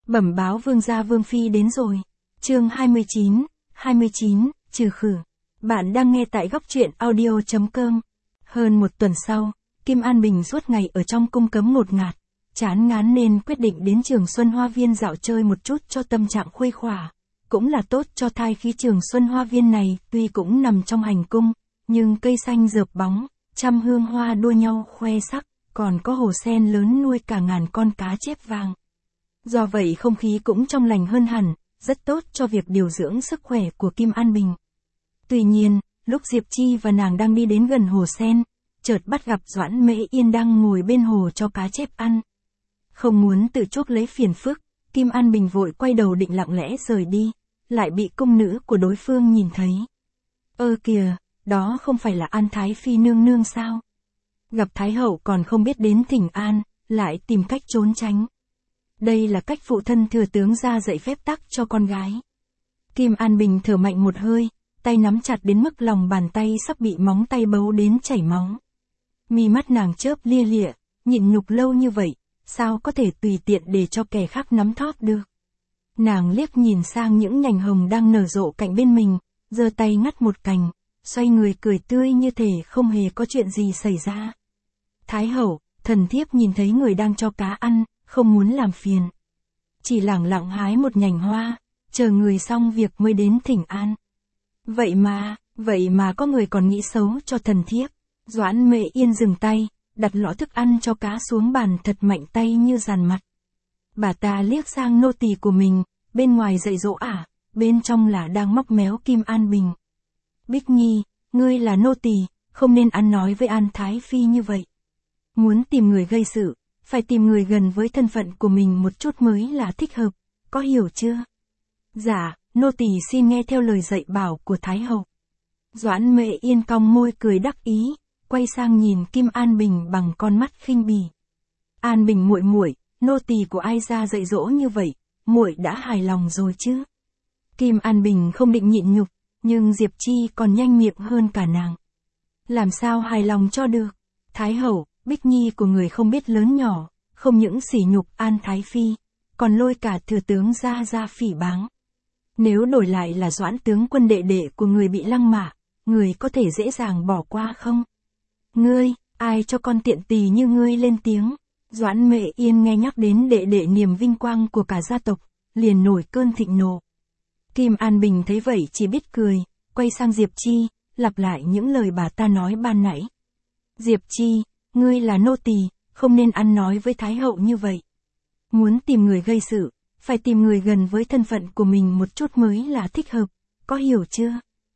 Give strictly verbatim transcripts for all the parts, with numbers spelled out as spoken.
Bẩm báo vương gia vương phi đến rồi. Chương hai mươi chín, hai mươi chín, trừ khử. Bạn đang nghe tại góc truyện audio chấm com. Hơn một tuần sau, Kim An Bình suốt ngày ở trong cung cấm ngột ngạt, chán ngán nên quyết định đến Trường Xuân Hoa Viên dạo chơi một chút cho tâm trạng khuây khỏa. Cũng là tốt cho thai khí. Trường Xuân Hoa Viên này tuy cũng nằm trong hành cung, nhưng cây xanh rợp bóng, trăm hương hoa đua nhau khoe sắc, còn có hồ sen lớn nuôi cả ngàn con cá chép vàng. Do vậy không khí cũng trong lành hơn hẳn, rất tốt cho việc điều dưỡng sức khỏe của Kim An Bình. Tuy nhiên, lúc Diệp Chi và nàng đang đi đến gần hồ sen, chợt bắt gặp Doãn Mễ Yên đang ngồi bên hồ cho cá chép ăn. Không muốn tự chuốc lấy phiền phức, Kim An Bình vội quay đầu định lặng lẽ rời đi, lại bị cung nữ của đối phương nhìn thấy. Ơ kìa, đó không phải là An Thái Phi nương nương sao? Gặp Thái Hậu còn không biết đến thỉnh an, lại tìm cách trốn tránh. Đây là cách phụ thân thừa tướng ra dạy phép tắc cho con gái. Kim An Bình thở mạnh một hơi, tay nắm chặt đến mức lòng bàn tay sắp bị móng tay bấu đến chảy máu. Mi mắt nàng chớp lia lịa, nhịn nhục lâu như vậy, sao có thể tùy tiện để cho kẻ khác nắm thóp được. Nàng liếc nhìn sang những nhành hồng đang nở rộ cạnh bên mình, giơ tay ngắt một cành, xoay người cười tươi như thể không hề có chuyện gì xảy ra. Thái Hậu, thần thiếp nhìn thấy người đang cho cá ăn, không muốn làm phiền. Chỉ lẳng lặng hái một nhành hoa, chờ người xong việc mới đến thỉnh an. Vậy mà, vậy mà có người còn nghĩ xấu cho thần thiếp. Doãn Mễ Yên dừng tay, đặt lọ thức ăn cho cá xuống bàn thật mạnh tay như dàn mặt. Bà ta liếc sang nô tỳ của mình, bên ngoài dạy dỗ ả, bên trong là đang móc méo Kim An Bình. Bích Nhi, ngươi là nô tỳ, không nên ăn nói với An Thái Phi như vậy. Muốn tìm người gây sự, phải tìm người gần với thân phận của mình một chút mới là thích hợp, có hiểu chưa? Dạ, nô tỳ xin nghe theo lời dạy bảo của Thái Hậu. Doãn Mễ Yên cong môi cười đắc ý, quay sang nhìn Kim An Bình bằng con mắt khinh bỉ. An Bình muội muội, nô tỳ của ai ra dạy dỗ như vậy, muội đã hài lòng rồi chứ? Kim An Bình không định nhịn nhục, nhưng Diệp Chi còn nhanh miệng hơn cả nàng. Làm sao hài lòng cho được? Thái Hậu, Bích Nhi của người không biết lớn nhỏ, không những sỉ nhục An Thái Phi, còn lôi cả thừa tướng ra ra phỉ báng. Nếu đổi lại là Doãn tướng quân đệ đệ của người bị lăng mạ, người có thể dễ dàng bỏ qua không? Ngươi, ai cho con tiện tỳ như ngươi lên tiếng? Doãn Mễ Yên nghe nhắc đến đệ đệ niềm vinh quang của cả gia tộc, liền nổi cơn thịnh nộ. Kim An Bình thấy vậy chỉ biết cười, quay sang Diệp Chi, lặp lại những lời bà ta nói ban nãy. Diệp Chi, ngươi là nô tỳ, không nên ăn nói với Thái Hậu như vậy. Muốn tìm người gây sự, phải tìm người gần với thân phận của mình một chút mới là thích hợp, có hiểu chưa?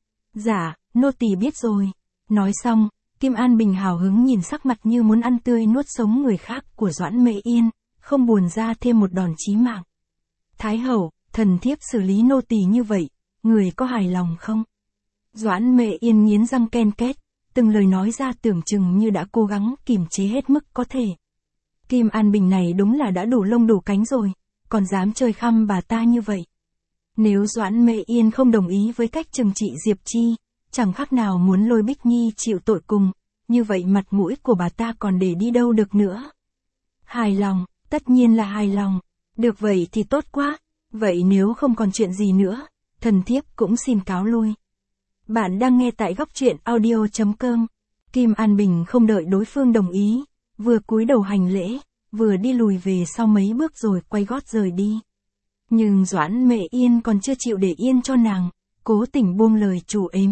Dạ, nô tỳ biết rồi. Nói xong, Kim An Bình hào hứng nhìn sắc mặt như muốn ăn tươi nuốt sống người khác của Doãn Mễ Yên, không buồn ra thêm một đòn chí mạng. Thái Hậu, thần thiếp xử lý nô tỳ như vậy, người có hài lòng không? Doãn Mễ Yên nghiến răng ken két, từng lời nói ra tưởng chừng như đã cố gắng kiềm chế hết mức có thể. Kim An Bình này đúng là đã đủ lông đủ cánh rồi, còn dám chơi khăm bà ta như vậy. Nếu Doãn Mễ Yên không đồng ý với cách trừng trị Diệp Chi, chẳng khác nào muốn lôi Bích Nhi chịu tội cùng, như vậy mặt mũi của bà ta còn để đi đâu được nữa. Hài lòng, tất nhiên là hài lòng. Được vậy thì tốt quá, vậy nếu không còn chuyện gì nữa, thần thiếp cũng xin cáo lui. Bạn đang nghe tại góc truyện audio chấm com. Kim An Bình không đợi đối phương đồng ý, vừa cúi đầu hành lễ, vừa đi lùi về sau mấy bước rồi quay gót rời đi. Nhưng Doãn Mễ Yên còn chưa chịu để yên cho nàng, cố tình buông lời chủ ếm.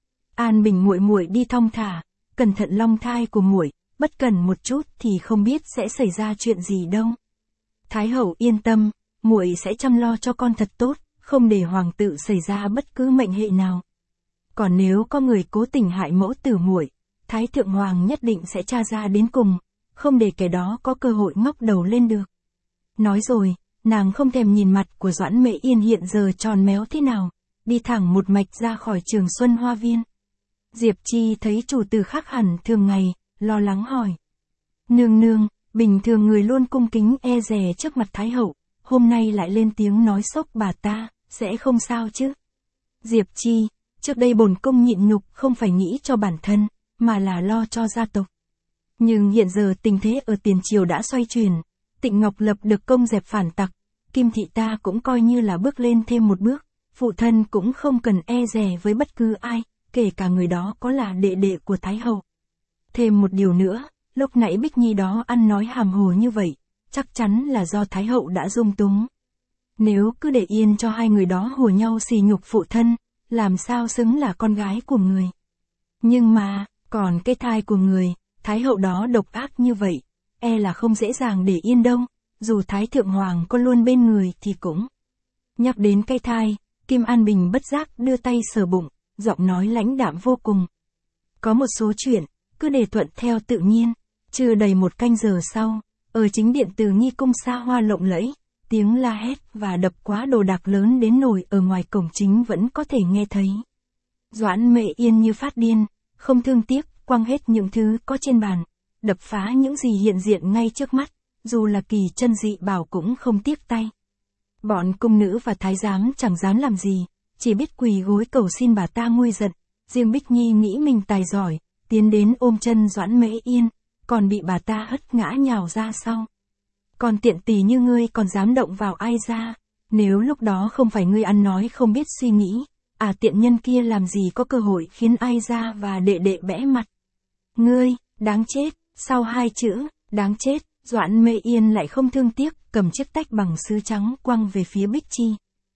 An Bình muội muội đi thong thả, cẩn thận long thai của muội, bất cẩn một chút thì không biết sẽ xảy ra chuyện gì đâu. Thái Hậu yên tâm, muội sẽ chăm lo cho con thật tốt, không để hoàng tự xảy ra bất cứ mệnh hệ nào. Còn nếu có người cố tình hại mẫu tử muội, Thái Thượng Hoàng nhất định sẽ tra ra đến cùng, không để kẻ đó có cơ hội ngóc đầu lên được. Nói rồi, nàng không thèm nhìn mặt của Doãn Mễ Yên hiện giờ tròn méo thế nào, đi thẳng một mạch ra khỏi Trường Xuân Hoa Viên. Diệp Chi thấy chủ tử khác hẳn thường ngày, lo lắng hỏi. Nương nương, bình thường người luôn cung kính e dè trước mặt Thái Hậu, hôm nay lại lên tiếng nói sốc bà ta, sẽ không sao chứ? Diệp Chi, trước đây bổn cung nhịn nhục không phải nghĩ cho bản thân, mà là lo cho gia tộc. Nhưng hiện giờ tình thế ở tiền triều đã xoay chuyển, Tịnh Ngọc Lập được công dẹp phản tặc, Kim thị ta cũng coi như là bước lên thêm một bước, phụ thân cũng không cần e dè với bất cứ ai, kể cả người đó có là đệ đệ của Thái hậu. Thêm một điều nữa, lúc nãy Bích Nhi đó ăn nói hàm hồ như vậy, chắc chắn là do Thái hậu đã dung túng. Nếu cứ để yên cho hai người đó hùa nhau xì nhục phụ thân, làm sao xứng là con gái của người. Nhưng mà, còn cái thai của người, Thái hậu đó độc ác như vậy, e là không dễ dàng để yên đâu, dù Thái thượng hoàng có luôn bên người thì cũng. Nhắc đến cái thai, Kim An Bình bất giác đưa tay sờ bụng, giọng nói lãnh đạm vô cùng. Có một số chuyện, cứ để thuận theo tự nhiên. Chưa đầy một canh giờ sau, ở chính điện Từ Nghi cung xa hoa lộng lẫy, tiếng la hét và đập quá đồ đạc lớn đến nỗi ở ngoài cổng chính vẫn có thể nghe thấy. Doãn Mệ Yên như phát điên, không thương tiếc, quăng hết những thứ có trên bàn, đập phá những gì hiện diện ngay trước mắt, dù là kỳ chân dị bảo cũng không tiếc tay. Bọn cung nữ và thái giám chẳng dám làm gì, chỉ biết quỳ gối cầu xin bà ta nguôi giận. Riêng Bích Nhi nghĩ mình tài giỏi, tiến đến ôm chân Doãn Mễ Yên, còn bị bà ta hất ngã nhào ra sau. Còn tiện tỳ như ngươi còn dám động vào ai ra, nếu lúc đó không phải ngươi ăn nói không biết suy nghĩ, à tiện nhân kia làm gì có cơ hội khiến ai ra và đệ đệ bẽ mặt. Ngươi, đáng chết, sau hai chữ, đáng chết, Doãn Mễ Yên lại không thương tiếc, cầm chiếc tách bằng sứ trắng quăng về phía Bích Chi.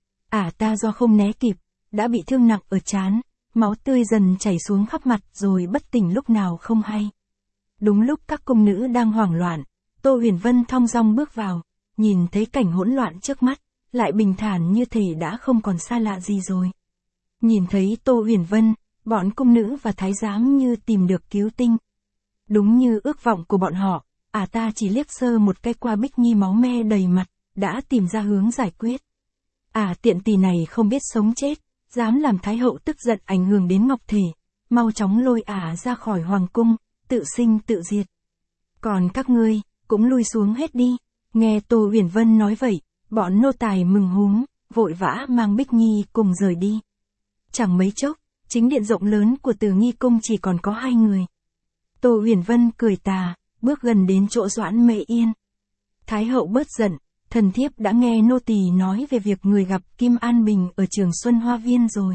Ả ta do không né kịp, đã bị thương nặng ở trán, máu tươi dần chảy xuống khắp mặt rồi bất tỉnh lúc nào không hay. Đúng lúc các cung nữ đang hoảng loạn, Tô Huyền Vân thong dong bước vào, nhìn thấy cảnh hỗn loạn trước mắt, lại bình thản như thể đã không còn xa lạ gì rồi. Nhìn thấy Tô Huyền Vân, bọn cung nữ và thái giám như tìm được cứu tinh. Đúng như ước vọng của bọn họ, ả ta chỉ liếc sơ một cái qua Bích Nhi máu me đầy mặt, đã tìm ra hướng giải quyết. Ả tiện tỳ này không biết sống chết, dám làm Thái hậu tức giận ảnh hưởng đến Ngọc Thể, mau chóng lôi ả ra khỏi hoàng cung, tự sinh tự diệt. Còn các ngươi, cũng lui xuống hết đi. Nghe Tô Huyền Vân nói vậy, bọn nô tài mừng húm, vội vã mang Bích Nhi cùng rời đi. Chẳng mấy chốc, chính điện rộng lớn của Từ Nghi cung chỉ còn có hai người. Tô Huyền Vân cười tà, bước gần đến chỗ Doãn Mễ Yên. Thái hậu bớt giận, thần thiếp đã nghe nô tỳ nói về việc người gặp Kim An Bình ở Trường Xuân Hoa Viên rồi.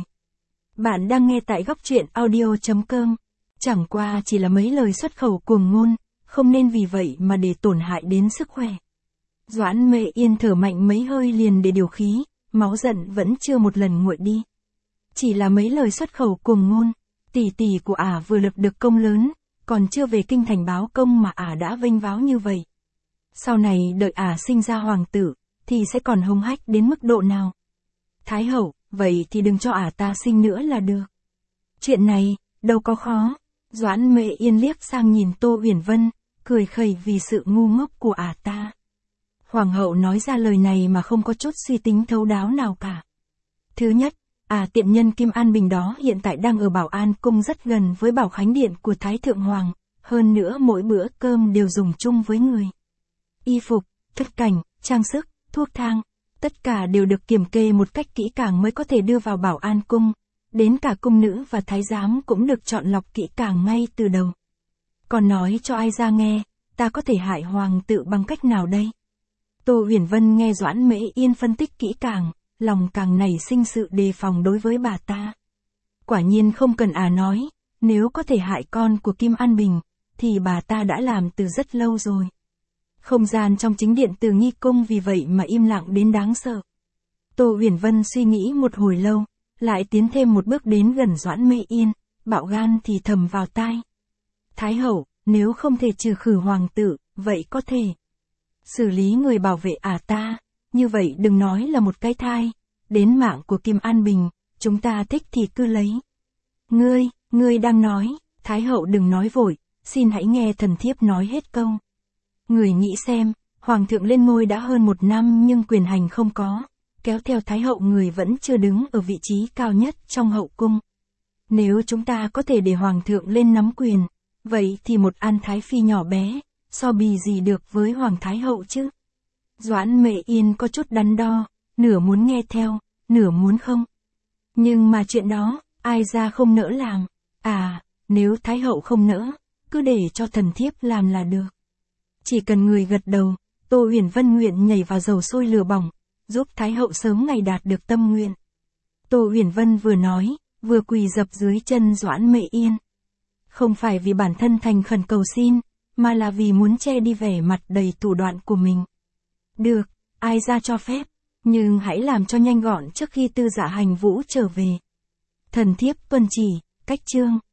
Bạn đang nghe tại góc truyện audio chấm com. Chẳng qua chỉ là mấy lời xuất khẩu cuồng ngôn, không nên vì vậy mà để tổn hại đến sức khỏe. Doãn Mễ Yên thở mạnh mấy hơi liền để điều khí, máu giận vẫn chưa một lần nguội đi. Chỉ là mấy lời xuất khẩu cuồng ngôn, tỷ tỷ của ả vừa lập được công lớn, còn chưa về kinh thành báo công mà ả đã vênh váo như vậy. Sau này đợi ả sinh ra hoàng tử, thì sẽ còn hung hách đến mức độ nào? Thái hậu, vậy thì đừng cho ả ta sinh nữa là được. Chuyện này, đâu có khó. Doãn Mễ Yên liếc sang nhìn Tô Huyền Vân, cười khẩy vì sự ngu ngốc của ả ta. Hoàng hậu nói ra lời này mà không có chút suy tính thấu đáo nào cả. Thứ nhất, ả tiện nhân Kim An Bình đó hiện tại đang ở Bảo An cung rất gần với Bảo Khánh Điện của Thái Thượng Hoàng, hơn nữa mỗi bữa cơm đều dùng chung với người. Y phục, thức cảnh, trang sức, thuốc thang, tất cả đều được kiểm kê một cách kỹ càng mới có thể đưa vào Bảo An cung. Đến cả cung nữ và thái giám cũng được chọn lọc kỹ càng ngay từ đầu. Còn nói cho ai ra nghe, ta có thể hại hoàng tử bằng cách nào đây? Tô Huyền Vân nghe Doãn Mễ Yên phân tích kỹ càng, lòng càng nảy sinh sự đề phòng đối với bà ta. Quả nhiên không cần ả nói, nếu có thể hại con của Kim An Bình, thì bà ta đã làm từ rất lâu rồi. Không gian trong chính điện Từ Nghi cung vì vậy mà im lặng đến đáng sợ. Tô Huyền Vân suy nghĩ một hồi lâu, lại tiến thêm một bước đến gần Doãn Mễ Yên, bạo gan thì thầm vào tai. Thái hậu, nếu không thể trừ khử hoàng tử, vậy có thể xử lý người bảo vệ ả ta, như vậy đừng nói là một cái thai, đến mạng của Kim An Bình, chúng ta thích thì cứ lấy. Ngươi, ngươi đang nói, Thái hậu đừng nói vội, xin hãy nghe thần thiếp nói hết câu. Người nghĩ xem, hoàng thượng lên ngôi đã hơn một năm nhưng quyền hành không có. Kéo theo Thái hậu người vẫn chưa đứng ở vị trí cao nhất trong hậu cung. Nếu chúng ta có thể để hoàng thượng lên nắm quyền, vậy thì một An Thái Phi nhỏ bé, so bì gì được với hoàng thái hậu chứ? Doãn Mễ Yên có chút đắn đo, nửa muốn nghe theo, nửa muốn không. Nhưng mà chuyện đó, ai ra không nỡ làm. À, nếu Thái hậu không nỡ, cứ để cho thần thiếp làm là được. Chỉ cần người gật đầu, Tô Huyền Vân nguyện nhảy vào dầu sôi lửa bỏng. giúp Thái hậu sớm ngày đạt được tâm nguyện. Tô Huyền Vân vừa nói, vừa quỳ dập dưới chân Doãn Mệ Yên. Không phải vì bản thân thành khẩn cầu xin, mà là vì muốn che đi vẻ mặt đầy thủ đoạn của mình. Được, ai ra cho phép, nhưng hãy làm cho nhanh gọn trước khi Tư Dạ Hành Vũ trở về. Thần thiếp tuân chỉ, cách chương.